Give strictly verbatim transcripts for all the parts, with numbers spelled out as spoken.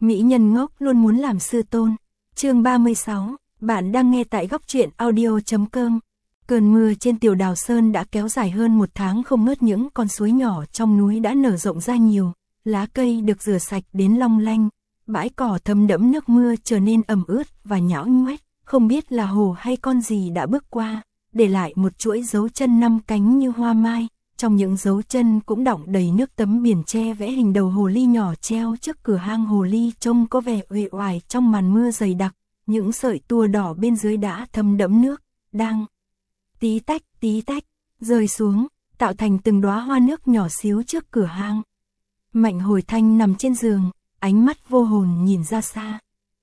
Mỹ nhân ngốc luôn muốn làm sư tôn. Chương ba mươi sáu, bạn đang nghe tại góc truyện audio chấm com. Cơn mưa trên Tiểu Đào Sơn đã kéo dài hơn một tháng không ngớt, những con suối nhỏ trong núi đã nở rộng ra nhiều, lá cây được rửa sạch đến long lanh, bãi cỏ thấm đẫm nước mưa trở nên ẩm ướt và nhão nhoét, không biết là hổ hay con gì đã bước qua, để lại một chuỗi dấu chân năm cánh như hoa mai. Trong những dấu chân cũng đọng đầy nước, tấm biển che vẽ hình đầu hồ ly nhỏ treo trước cửa hang hồ ly trông có vẻ uể oải trong màn mưa dày đặc, những sợi tua đỏ bên dưới đã thấm đẫm nước, đang tí tách tí tách rơi xuống, tạo thành từng đóa hoa nước nhỏ xíu trước cửa hang. Mạnh Hồi Thanh nằm trên giường, ánh mắt vô hồn nhìn ra xa.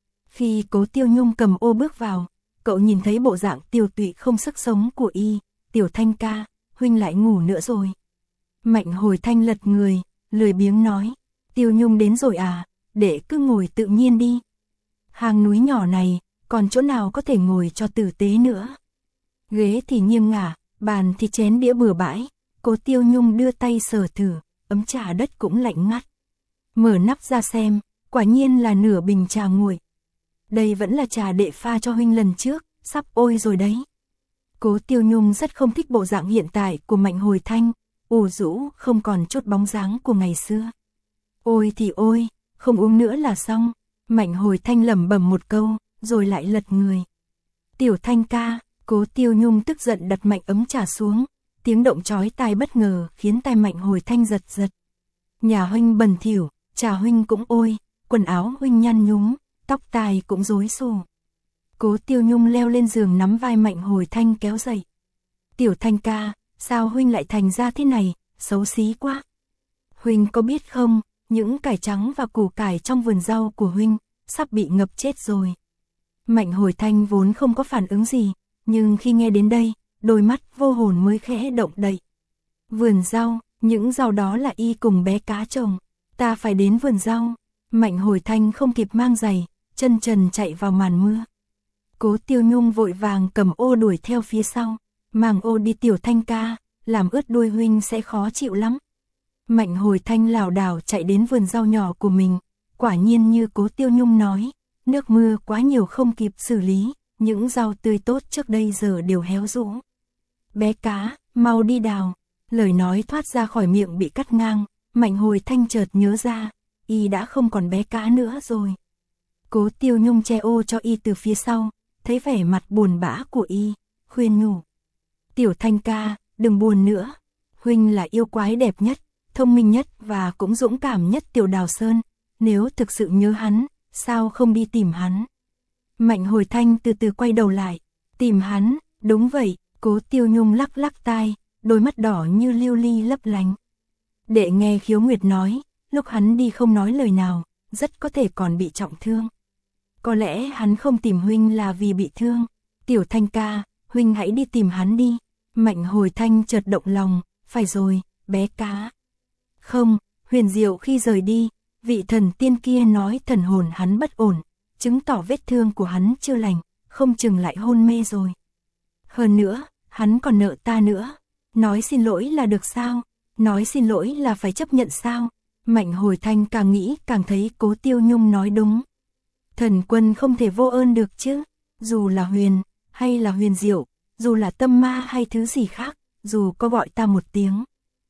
Khi Cố Tiêu Nhung cầm ô bước vào, cậu nhìn thấy bộ dạng tiều tụy không sức sống của y. Tiểu Thanh ca, huynh lại ngủ nữa rồi. Mạnh Hồi Thanh lật người, lười biếng nói. Tiêu Nhung đến rồi à, để cứ ngồi tự nhiên đi. Hang núi nhỏ này, còn chỗ nào có thể ngồi cho tử tế nữa. Ghế thì nghiêng ngả, bàn thì chén đĩa bừa bãi. Cố Tiêu Nhung đưa tay sờ thử, ấm trà đất cũng lạnh ngắt. Mở nắp ra xem, quả nhiên là nửa bình trà nguội. Đây vẫn là trà đệ pha cho huynh lần trước, sắp ôi rồi đấy. Cố Tiêu Nhung rất không thích bộ dạng hiện tại của Mạnh Hồi Thanh, ủ rũ không còn chút bóng dáng của ngày xưa. Ôi thì ôi, không uống nữa là xong. Mạnh Hồi Thanh lẩm bẩm một câu, rồi lại lật người. Tiểu Thanh ca, Cố Tiêu Nhung tức giận đặt mạnh ấm trà xuống, tiếng động chói tai bất ngờ khiến tai Mạnh Hồi Thanh giật giật. Nhà huynh bẩn thỉu, trà huynh cũng ôi, quần áo huynh nhăn nhúm, tóc tai cũng rối xù. Cố Tiêu Nhung leo lên giường nắm vai Mạnh Hồi Thanh kéo dậy. Tiểu Thanh ca, sao huynh lại thành ra thế này, xấu xí quá. Huynh có biết không, những cải trắng và củ cải trong vườn rau của huynh, sắp bị ngập chết rồi. Mạnh Hồi Thanh vốn không có phản ứng gì, nhưng khi nghe đến đây, đôi mắt vô hồn mới khẽ động đậy. Vườn rau, những rau đó là y cùng bé cá trồng, ta phải đến vườn rau. Mạnh Hồi Thanh không kịp mang giày, chân trần chạy vào màn mưa. Cố Tiêu Nhung vội vàng cầm ô đuổi theo phía sau, mang ô đi. Tiểu Thanh ca, làm ướt đuôi huynh sẽ khó chịu lắm. Mạnh Hồi Thanh lảo đảo chạy đến vườn rau nhỏ của mình, quả nhiên như Cố Tiêu Nhung nói, nước mưa quá nhiều không kịp xử lý, những rau tươi tốt trước đây giờ đều héo rũ. Bé cá, mau đi đào. Lời nói thoát ra khỏi miệng bị cắt ngang, Mạnh Hồi Thanh chợt nhớ ra, y đã không còn bé cá nữa rồi. Cố Tiêu Nhung che ô cho y từ phía sau, thấy vẻ mặt buồn bã của y, khuyên nhủ. Tiểu Thanh ca, đừng buồn nữa. Huynh là yêu quái đẹp nhất, thông minh nhất và cũng dũng cảm nhất Tiểu Đào Sơn. Nếu thực sự nhớ hắn, sao không đi tìm hắn? Mạnh Hồi Thanh từ từ quay đầu lại. Tìm hắn, đúng vậy. Cố Tiêu Nhung lắc lắc tai, đôi mắt đỏ như lưu ly lấp lánh. Đệ nghe Khiếu Nguyệt nói, lúc hắn đi không nói lời nào, rất có thể còn bị trọng thương. Có lẽ hắn không tìm huynh là vì bị thương. Tiểu Thanh ca, huynh hãy đi tìm hắn đi. Mạnh Hồi Thanh chợt động lòng, phải rồi, bé cá. Không, huyền diệu khi rời đi, vị thần tiên kia nói thần hồn hắn bất ổn, chứng tỏ vết thương của hắn chưa lành, không chừng lại hôn mê rồi. Hơn nữa, hắn còn nợ ta nữa. Nói xin lỗi là được sao? Nói xin lỗi là phải chấp nhận sao? Mạnh Hồi Thanh càng nghĩ càng thấy Cố Tiêu Nhung nói đúng. Thần quân không thể vô ơn được chứ. Dù là huyền, hay là huyền diệu, dù là tâm ma hay thứ gì khác, dù có gọi ta một tiếng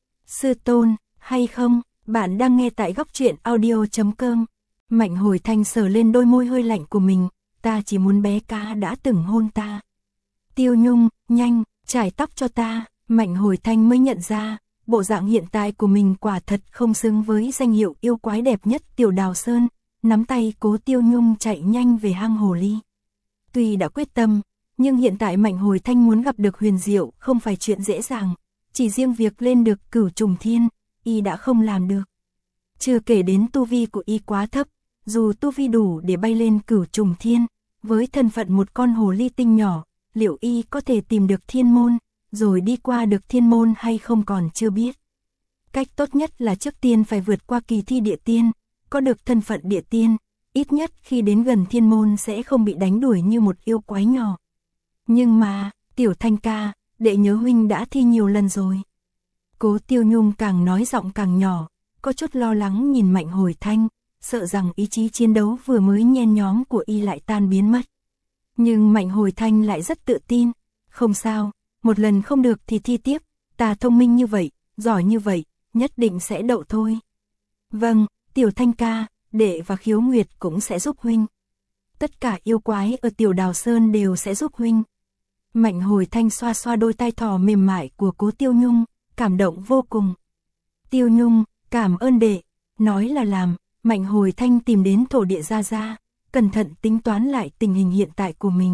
sư tôn, hay không, bạn đang nghe tại góc truyện audio chấm com. Mạnh Hồi Thanh sờ lên đôi môi hơi lạnh của mình, ta chỉ muốn bé cá đã từng hôn ta. Tiêu Nhung, nhanh, chải tóc cho ta. Mạnh Hồi Thanh mới nhận ra, bộ dạng hiện tại của mình quả thật không xứng với danh hiệu yêu quái đẹp nhất Tiểu Đào Sơn. Nắm tay Cố Tiêu Nhung chạy nhanh về hang hồ ly. Tuy đã quyết tâm, nhưng hiện tại Mạnh Hồi Thanh muốn gặp được huyền diệu không phải chuyện dễ dàng. Chỉ riêng việc lên được Cửu Trùng Thiên, y đã không làm được. Chưa kể đến tu vi của y quá thấp, dù tu vi đủ để bay lên Cửu Trùng Thiên, với thân phận một con hồ ly tinh nhỏ, liệu y có thể tìm được thiên môn, rồi đi qua được thiên môn hay không còn chưa biết. Cách tốt nhất là trước tiên phải vượt qua kỳ thi địa tiên, có được thân phận địa tiên, ít nhất khi đến gần thiên môn sẽ không bị đánh đuổi như một yêu quái nhỏ. Nhưng mà, Tiểu Thanh ca, đệ nhớ huynh đã thi nhiều lần rồi. Cố Tiêu Nhung càng nói giọng càng nhỏ, có chút lo lắng nhìn Mạnh Hồi Thanh, sợ rằng ý chí chiến đấu vừa mới nhen nhóm của y lại tan biến mất. Nhưng Mạnh Hồi Thanh lại rất tự tin, không sao, một lần không được thì thi tiếp, ta thông minh như vậy, giỏi như vậy, nhất định sẽ đậu thôi. Vâng, Tiểu Thanh ca, đệ và Khiếu Nguyệt cũng sẽ giúp huynh. Tất cả yêu quái ở Tiểu Đào Sơn đều sẽ giúp huynh. Mạnh Hồi Thanh xoa xoa đôi tai thỏ mềm mại của Cố Tiêu Nhung, cảm động vô cùng. Tiêu Nhung, cảm ơn đệ, nói là làm, Mạnh Hồi Thanh tìm đến thổ địa Gia Gia, cẩn thận tính toán lại tình hình hiện tại của mình.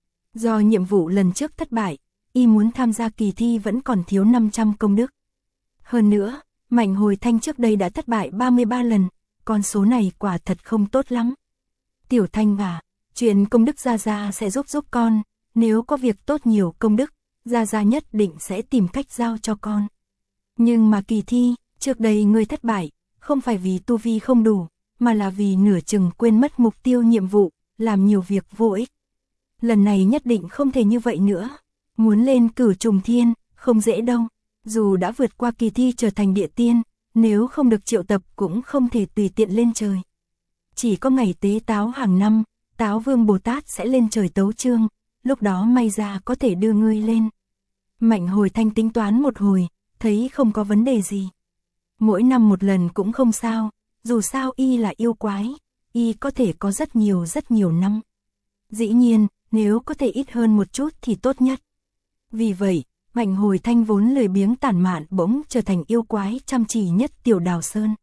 Do nhiệm vụ lần trước thất bại, y muốn tham gia kỳ thi vẫn còn thiếu năm trăm công đức. Hơn nữa, Mạnh Hồi Thanh trước đây đã thất bại ba mươi ba lần, con số này quả thật không tốt lắm. Tiểu Thanh à, chuyện công đức Gia Gia sẽ giúp giúp con, nếu có việc tốt nhiều công đức, Gia Gia nhất định sẽ tìm cách giao cho con. Nhưng mà kỳ thi, trước đây ngươi thất bại, không phải vì tu vi không đủ, mà là vì nửa chừng quên mất mục tiêu nhiệm vụ, làm nhiều việc vô ích. Lần này nhất định không thể như vậy nữa. Muốn lên Cửu Trùng Thiên, không dễ đâu. Dù đã vượt qua kỳ thi trở thành địa tiên, nếu không được triệu tập cũng không thể tùy tiện lên trời. Chỉ có ngày tế táo hàng năm, Táo Vương Bồ Tát sẽ lên trời tấu chương, lúc đó may ra có thể đưa ngươi lên. Mạnh Hồi Thanh tính toán một hồi, thấy không có vấn đề gì. Mỗi năm một lần cũng không sao, dù sao y là yêu quái, y có thể có rất nhiều rất nhiều năm. Dĩ nhiên, nếu có thể ít hơn một chút thì tốt nhất. Vì vậy, Mạnh Hồi Thanh vốn lười biếng tản mạn bỗng trở thành yêu quái chăm chỉ nhất Tiểu Đào Sơn.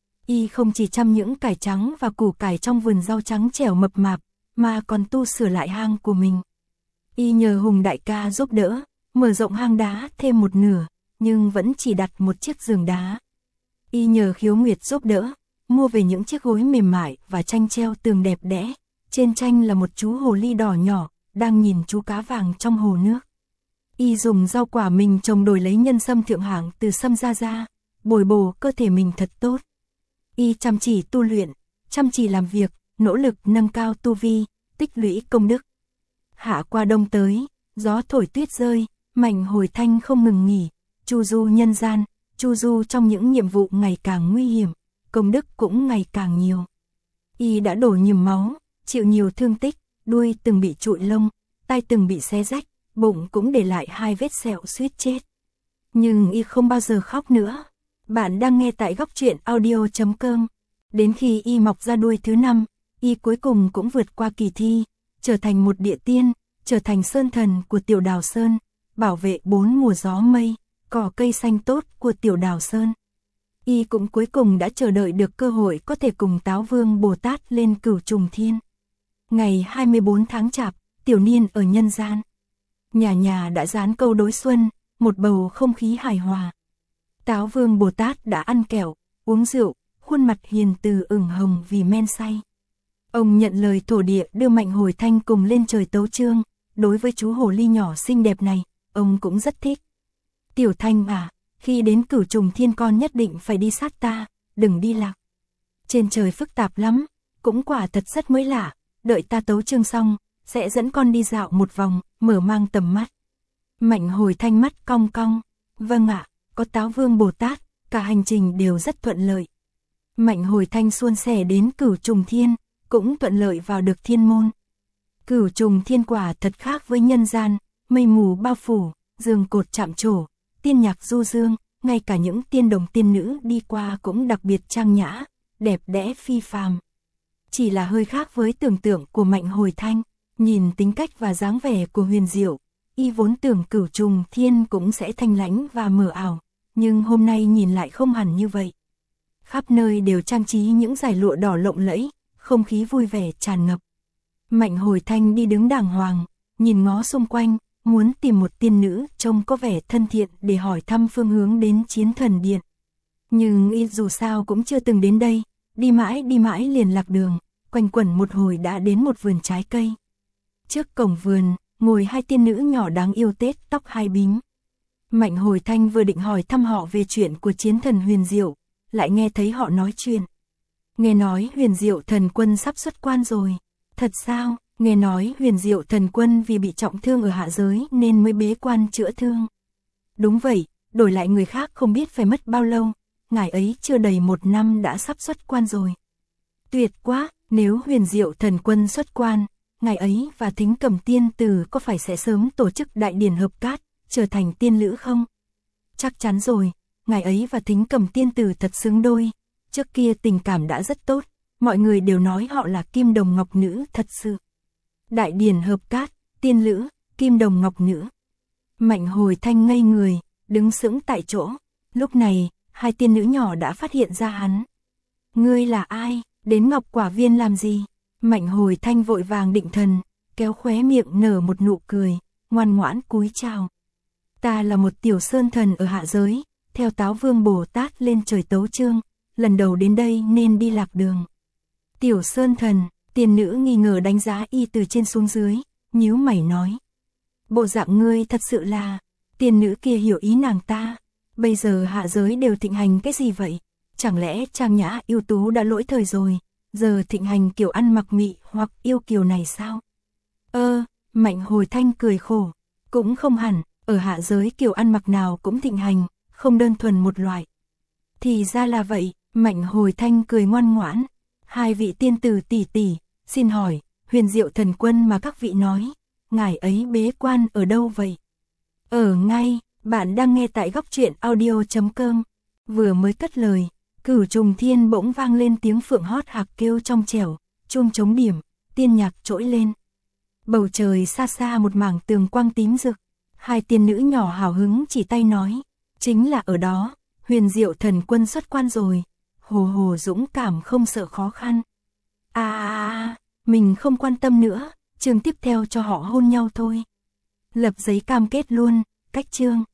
Y không chỉ chăm những cải trắng và củ cải trong vườn rau trắng trẻo mập mạp, mà còn tu sửa lại hang của mình. Y nhờ Hùng đại ca giúp đỡ, mở rộng hang đá thêm một nửa, nhưng vẫn chỉ đặt một chiếc giường đá. Y nhờ Khiếu Nguyệt giúp đỡ, mua về những chiếc gối mềm mại và tranh treo tường đẹp đẽ. Trên tranh là một chú hồ ly đỏ nhỏ, đang nhìn chú cá vàng trong hồ nước. Y dùng rau quả mình trồng đổi lấy nhân sâm thượng hạng từ sâm Gia Gia, bồi bổ cơ thể mình thật tốt. Y chăm chỉ tu luyện, chăm chỉ làm việc, nỗ lực nâng cao tu vi, tích lũy công đức. Hạ qua đông tới, gió thổi tuyết rơi, Mạnh Hồi Thanh không ngừng nghỉ, chu du nhân gian, chu du trong những nhiệm vụ ngày càng nguy hiểm, công đức cũng ngày càng nhiều. Y đã đổ nhiều máu, chịu nhiều thương tích, đuôi từng bị trụi lông, tai từng bị xé rách, bụng cũng để lại hai vết sẹo suýt chết. Nhưng y không bao giờ khóc nữa. Bạn đang nghe tại góc truyện audio chấm com. Đến khi y mọc ra đuôi thứ năm, y cuối cùng cũng vượt qua kỳ thi, trở thành một địa tiên, trở thành sơn thần của Tiểu Đào Sơn, bảo vệ bốn mùa gió mây, cỏ cây xanh tốt của Tiểu Đào Sơn. Y cũng cuối cùng đã chờ đợi được cơ hội có thể cùng Táo Vương Bồ Tát lên Cửu Trùng Thiên. Ngày hai mươi bốn tháng Chạp, tiểu niên ở nhân gian. Nhà nhà đã dán câu đối xuân, một bầu không khí hài hòa. Táo Vương Bồ Tát đã ăn kẹo, uống rượu, khuôn mặt hiền từ ửng hồng vì men say. Ông nhận lời thổ địa đưa Mạnh Hồi Thanh cùng lên trời tấu chương, đối với chú hồ ly nhỏ xinh đẹp này, ông cũng rất thích. Tiểu Thanh à, khi đến Cửu Trùng Thiên con nhất định phải đi sát ta, đừng đi lạc. Trên trời phức tạp lắm, cũng quả thật rất mới lạ, đợi ta tấu chương xong, sẽ dẫn con đi dạo một vòng, mở mang tầm mắt. Mạnh Hồi Thanh mắt cong cong, vâng ạ, có Táo Vương Bồ Tát, cả hành trình đều rất thuận lợi. Mạnh Hồi Thanh suôn sẻ đến Cửu Trùng Thiên, cũng thuận lợi vào được thiên môn. Cửu Trùng Thiên quả thật khác với nhân gian, mây mù bao phủ, giường cột chạm trổ, tiên nhạc du dương, ngay cả những tiên đồng tiên nữ đi qua cũng đặc biệt trang nhã, đẹp đẽ phi phàm. Chỉ là hơi khác với tưởng tượng của Mạnh Hồi Thanh, nhìn tính cách và dáng vẻ của Huyền Diệu, y vốn tưởng Cửu Trùng Thiên cũng sẽ thanh lãnh và mờ ảo, nhưng hôm nay nhìn lại không hẳn như vậy. Khắp nơi đều trang trí những dải lụa đỏ lộng lẫy, không khí vui vẻ tràn ngập. Mạnh Hồi Thanh đi đứng đàng hoàng, nhìn ngó xung quanh, muốn tìm một tiên nữ trông có vẻ thân thiện để hỏi thăm phương hướng đến Chiến Thần Điện. Nhưng y dù sao cũng chưa từng đến đây, đi mãi đi mãi liền lạc đường, quanh quẩn một hồi đã đến một vườn trái cây. Trước cổng vườn, ngồi hai tiên nữ nhỏ đáng yêu tết tóc hai bím. Mạnh Hồi Thanh vừa định hỏi thăm họ về chuyện của Chiến Thần Huyền Diệu, lại nghe thấy họ nói chuyện. Nghe nói Huyền Diệu thần quân sắp xuất quan rồi. Thật sao? Nghe nói Huyền Diệu thần quân vì bị trọng thương ở hạ giới nên mới bế quan chữa thương. Đúng vậy, đổi lại người khác không biết phải mất bao lâu, ngài ấy chưa đầy một năm đã sắp xuất quan rồi. Tuyệt quá, nếu Huyền Diệu Thần Quân xuất quan, ngày ấy và Thính Cẩm Tiên Tử có phải sẽ sớm tổ chức đại điển hợp cát, trở thành tiên lữ không? Chắc chắn rồi, ngày ấy và Thính Cẩm Tiên Tử thật xứng đôi, trước kia tình cảm đã rất tốt, mọi người đều nói họ là kim đồng ngọc nữ thật sự. Đại điển hợp cát, tiên lữ, kim đồng ngọc nữ. Mạnh Hồi Thanh ngây người, đứng sững tại chỗ, lúc này, hai tiên nữ nhỏ đã phát hiện ra hắn. Ngươi là ai, đến Ngọc Quả Viên làm gì? Mạnh Hồi Thanh vội vàng định thần, kéo khóe miệng nở một nụ cười, ngoan ngoãn cúi chào. Ta là một tiểu sơn thần ở hạ giới, theo Táo Vương Bồ Tát lên trời tấu chương, lần đầu đến đây nên đi lạc đường. Tiểu sơn thần, tiên nữ nghi ngờ đánh giá y từ trên xuống dưới, nhíu mày nói. Bộ dạng ngươi thật sự là, tiên nữ kia hiểu ý nàng ta, bây giờ hạ giới đều thịnh hành cái gì vậy? Chẳng lẽ trang nhã ưu tú đã lỗi thời rồi, giờ thịnh hành kiểu ăn mặc mị hoặc yêu kiều này sao? Ơ, Mạnh Hồi Thanh cười khổ, cũng không hẳn, ở hạ giới kiểu ăn mặc nào cũng thịnh hành, không đơn thuần một loại. Thì ra là vậy, Mạnh Hồi Thanh cười ngoan ngoãn. Hai vị tiên tử tỷ tỷ, xin hỏi, Huyền Diệu Thần Quân mà các vị nói, ngài ấy bế quan ở đâu vậy? Ở ngay, bạn đang nghe tại góc truyện audio chấm com. Vừa mới cất lời, Cửu Trùng Thiên bỗng vang lên tiếng phượng hót hạc kêu trong trẻo, chuông trống điểm, tiên nhạc trỗi lên. Bầu trời xa xa một mảng tường quang tím rực, hai tiên nữ nhỏ hào hứng chỉ tay nói, chính là ở đó, Huyền Diệu Thần Quân xuất quan rồi, hồ hồ dũng cảm không sợ khó khăn. À, à, à, mình không quan tâm nữa, chương tiếp theo cho họ hôn nhau thôi. Lập giấy cam kết luôn, cách chương.